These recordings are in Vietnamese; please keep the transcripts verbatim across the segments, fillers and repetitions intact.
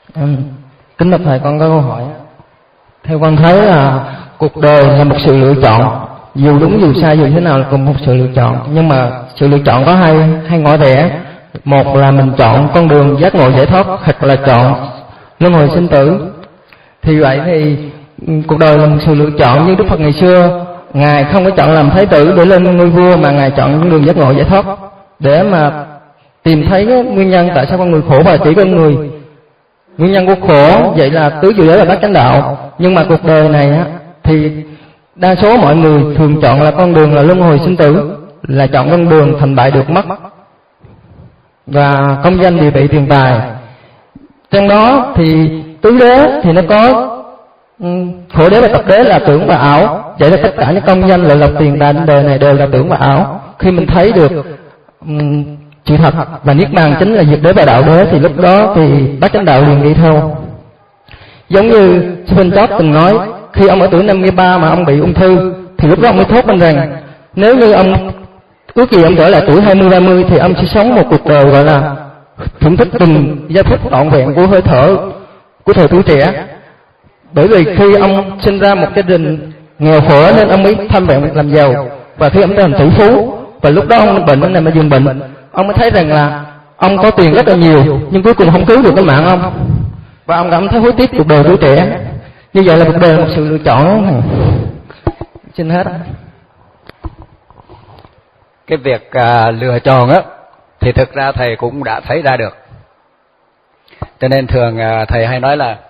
Ừ. Kính bạch thầy, con có câu hỏi. Theo con thấy là cuộc đời là một sự lựa chọn, dù đúng dù sai dù thế nào là cùng một sự lựa chọn, nhưng mà sự lựa chọn có hai hai ngõ rẽ. Một là mình chọn con đường giác ngộ giải thoát, hoặc là chọn luân hồi sinh tử. Thì vậy thì cuộc đời là một sự lựa chọn, như Đức Phật ngày xưa ngài không có chọn làm thái tử để lên ngôi vua, mà ngài chọn con đường giác ngộ giải thoát để mà tìm thấy cái nguyên nhân tại sao con người khổ và chỉ con người nguyên nhân của khổ. Vậy là tứ diệu đế là bát chánh đạo. Nhưng mà cuộc đời này á thì đa số mọi người thường chọn là con đường là luân hồi sinh tử, là chọn con đường thành bại được mất và công danh địa vị tiền tài. Trong đó thì tứ đế thì nó có khổ đế và tập đế là tưởng và ảo. Vậy là tất cả những công danh lợi lộc tiền tài đời này đều là tưởng và ảo. Khi mình thấy được um, sự thật và niết bàn chính là diệt đế và đạo đế, thì lúc đó thì bát chánh đạo liền đi theo. Giống như Stephen Jobs từng nói, khi ông ở tuổi năm mươi ba mà ông bị ung thư, thì lúc đó ông mới thốt lên rằng nếu như ông ước gì ông trở lại tuổi hai mươi ba mươi thì ông sẽ sống một cuộc đời gọi là thưởng thức từng giây phút trọn vẹn của hơi thở của thời tuổi trẻ. Bởi vì khi ông sinh ra một gia đình nghèo khổ nên ông mới tham vọng làm giàu, và khi ông trở thành tỷ phú, và lúc đó ông bệnh, ông nằm ở giường bệnh, ông mới thấy rằng là ông có tiền rất là nhiều nhưng cuối cùng không cứu được cái mạng ông, và ông cảm thấy hối tiếc cuộc đời tuổi trẻ. Như vậy là cuộc đời là một sự lựa chọn. Xin hết. Cái việc à, lựa chọn á thì thực ra thầy cũng đã thấy ra được. Cho nên thường à, thầy hay nói là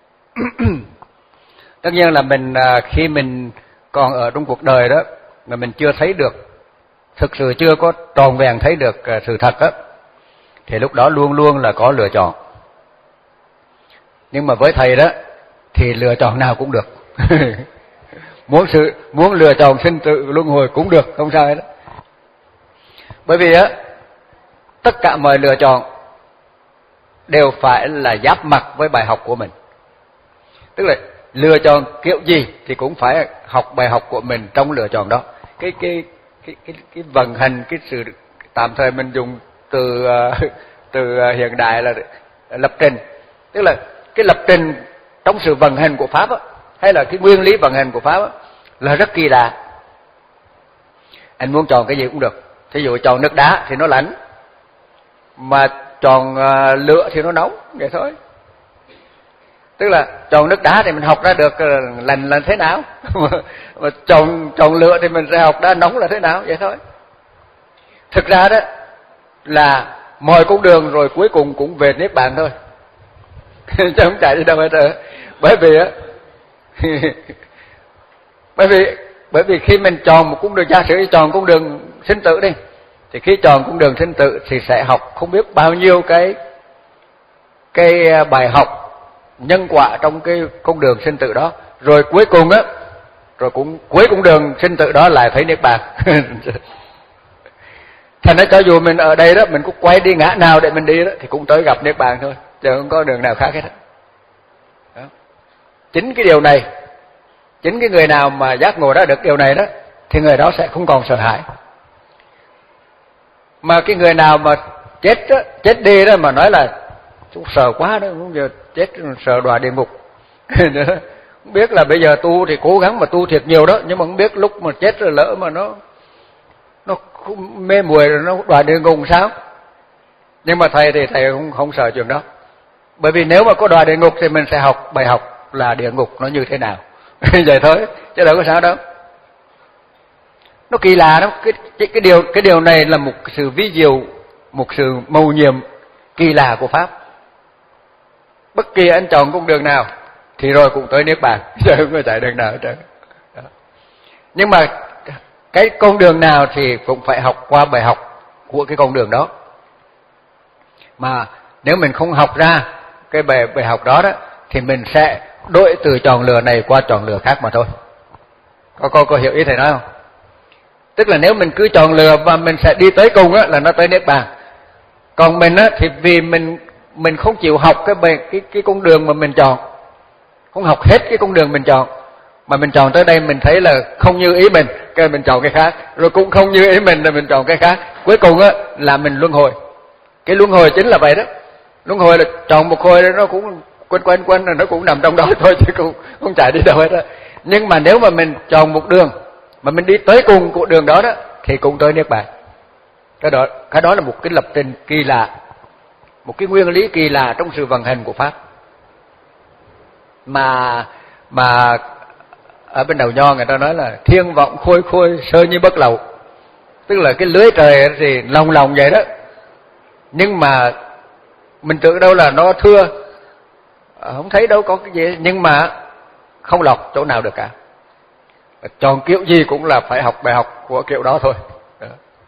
tất nhiên là mình à, khi mình còn ở trong cuộc đời đó mà mình chưa thấy được, thực sự chưa có tròn vẹn thấy được à, sự thật á, thì lúc đó luôn luôn là có lựa chọn. Nhưng mà với thầy đó thì lựa chọn nào cũng được. muốn sự muốn lựa chọn sinh tử luân hồi cũng được, không sao hết đó. Bởi vì á tất cả mọi lựa chọn đều phải là giáp mặt với bài học của mình. Tức là lựa chọn kiểu gì thì cũng phải học bài học của mình trong lựa chọn đó. Cái cái cái cái cái vận hành, cái sự tạm thời mình dùng từ từ hiện đại là lập trình. Tức là cái lập trình trong sự vận hành của pháp á, hay là cái nguyên lý vận hành của pháp á, là rất kỳ lạ. Anh muốn chọn cái gì cũng được. Thí dụ chọn nước đá thì nó lạnh, mà chọn uh, lửa thì nó nóng, vậy thôi. Tức là chọn nước đá thì mình học ra được uh, lạnh là thế nào, mà chọn chọn lửa thì mình sẽ học ra nóng là thế nào, vậy thôi. Thực ra đó là mọi con đường rồi cuối cùng cũng về niết bàn thôi. Chứ không chạy đi đâu hết rồi. Bởi vì á bởi vì bởi vì khi mình chọn một con đường, giả sử chọn con đường sinh tử đi, thì khi chọn con đường sinh tử thì sẽ học không biết bao nhiêu cái cái bài học nhân quả trong cái con đường sinh tử đó, rồi cuối cùng á, rồi cũng cuối con đường sinh tử đó lại thấy niết bàn. Thành ra cho dù mình ở đây đó, mình cũng quay đi ngã nào để mình đi đó, thì cũng tới gặp niết bàn thôi, chứ không có đường nào khác hết đó. Chính cái điều này, chính cái người nào mà giác ngộ ra được điều này đó, thì người đó sẽ không còn sợ hãi. Mà cái người nào mà chết đó, chết đi đó mà nói là chúng sợ quá đó, không giờ chết sợ đọa địa ngục. Không biết là bây giờ tu thì cố gắng mà tu thiệt nhiều đó, nhưng mà không biết lúc mà chết rồi lỡ mà nó nó mê muội rồi nó đọa địa ngục sao? Nhưng mà thầy thì thầy không không sợ chuyện đó. Bởi vì nếu mà có đọa địa ngục thì mình sẽ học bài học là địa ngục nó như thế nào. Vậy thôi, chứ đâu có sao đâu. Nó kỳ lạ lắm. Cái, cái, cái, điều, cái điều này là một sự vi diệu, một sự mầu nhiệm kỳ lạ của Pháp. Bất kỳ anh chọn con đường nào thì rồi cũng tới niết bàn, chứ không có chạy đường nào hết trơn. Nhưng mà cái con đường nào thì cũng phải học qua bài học của cái con đường đó. Mà nếu mình không học ra cái bài, bài học đó đó, thì mình sẽ đổi từ chọn lựa này qua chọn lựa khác mà thôi. Có, có, có hiểu ý thầy nói không? Tức là nếu mình cứ chọn lựa và mình sẽ đi tới cùng á, là nó tới niết bàn. Còn mình á, thì vì mình mình không chịu học cái, bài, cái, cái con đường mà mình chọn, không học hết cái con đường mình chọn, mà mình chọn tới đây mình thấy là không như ý mình, cái mình chọn cái khác, rồi cũng không như ý mình là mình chọn cái khác. Cuối cùng á, là mình luân hồi. Cái luân hồi chính là vậy đó. Luân hồi là chọn một hồi nó cũng quanh quanh quanh là nó cũng nằm trong đó thôi, chứ cũng không chạy đi đâu hết đó. Nhưng mà nếu mà mình chọn một đường mà mình đi tới cùng của đường đó đó thì cũng tới niết bàn. Cái đó cái đó là một cái lập trình kỳ lạ, một cái nguyên lý kỳ lạ trong sự vận hành của pháp. Mà mà ở bên đầu nho người ta nói là thiên vọng khôi khôi sơ như bất lậu, tức là cái lưới trời thì lòng lòng vậy đó, nhưng mà mình tưởng đâu là nó thưa, không thấy đâu có cái gì, nhưng mà không lọc chỗ nào được cả. Chọn kiểu gì cũng là phải học bài học của kiểu đó thôi. Đó.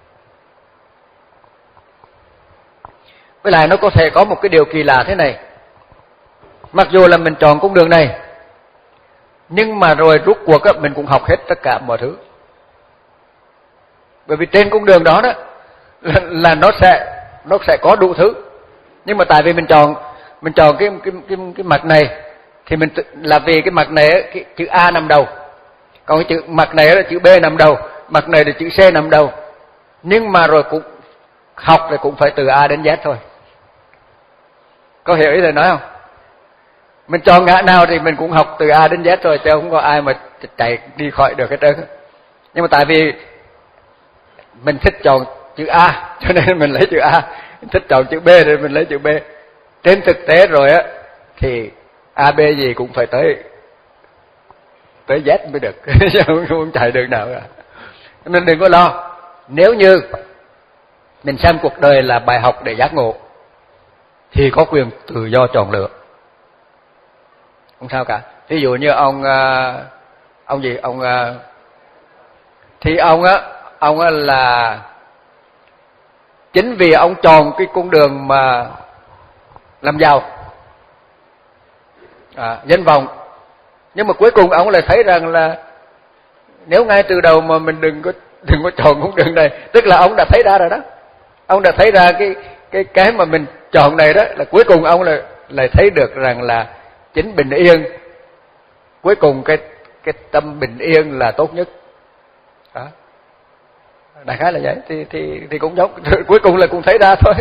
Với lại nó có thể có một cái điều kỳ lạ thế này, mặc dù là mình chọn con đường này, nhưng mà rồi rút cuộc á, mình cũng học hết tất cả mọi thứ. Bởi vì trên con đường đó đó là, là nó sẽ nó sẽ có đủ thứ, nhưng mà tại vì mình chọn mình chọn cái cái cái cái mặt này thì mình là vì cái mặt này cái chữ A nằm đầu, còn cái chữ mặt này là chữ B nằm đầu, mặt này là chữ C nằm đầu. Nhưng mà rồi cũng học thì cũng phải từ A đến Z thôi. Có hiểu ý thầy nói không? Mình chọn ngã nào thì mình cũng học từ A đến Z thôi, chứ không có ai mà chạy đi khỏi được hết trơn. Nhưng mà tại vì mình thích chọn chữ A cho nên mình lấy chữ A, mình thích chọn chữ B thì mình lấy chữ B. Trên thực tế rồi á thì A B gì cũng phải tới tới Z mới được, chứ không, không chạy được nào cả. Nên đừng có lo. Nếu như mình xem cuộc đời là bài học để giác ngộ thì có quyền tự do chọn lựa, không sao cả. Ví dụ như ông ông gì ông thì ông á ông á là chính vì ông chọn cái con đường mà làm giàu, à, danh vọng, nhưng mà cuối cùng ông lại thấy rằng là nếu ngay từ đầu mà mình đừng có đừng có chọn con đường này, tức là ông đã thấy ra rồi đó. Ông đã thấy ra cái cái cái mà mình chọn này đó, là cuối cùng ông lại lại thấy được rằng là chính bình yên, cuối cùng cái cái tâm bình yên là tốt nhất. Đó. Đại khái là vậy, thì thì thì cũng giống, cuối cùng là cũng thấy ra thôi.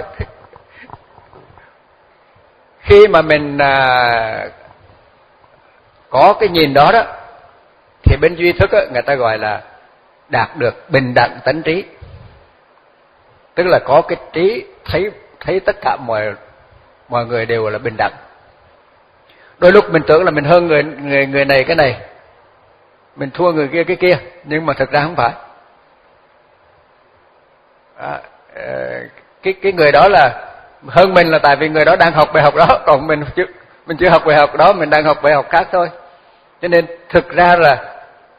Khi mà mình à, có cái nhìn đó đó thì bên duy thức á, người ta gọi là đạt được bình đẳng tánh trí, tức là có cái trí thấy thấy tất cả mọi mọi người đều là bình đẳng. Đôi lúc mình tưởng là mình hơn người người người này cái này, mình thua người kia cái kia, nhưng mà thực ra không phải. À, cái cái người đó là hơn mình là tại vì người đó đang học bài học đó, còn mình chưa mình chưa học bài học đó, mình đang học bài học khác thôi. Cho nên thực ra là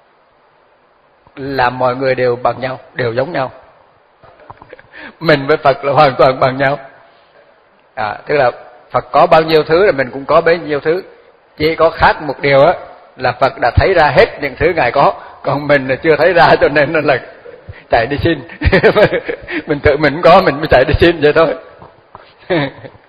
là mọi người đều bằng nhau, đều giống nhau. Mình với Phật là hoàn toàn bằng nhau. À, tức là Phật có bao nhiêu thứ là mình cũng có bấy nhiêu thứ. Chỉ có khác một điều á là Phật đã thấy ra hết những thứ Ngài có, còn mình là chưa thấy ra, cho nên là chạy đi xin. Mình tự mình có mình mới chạy đi xin vậy thôi.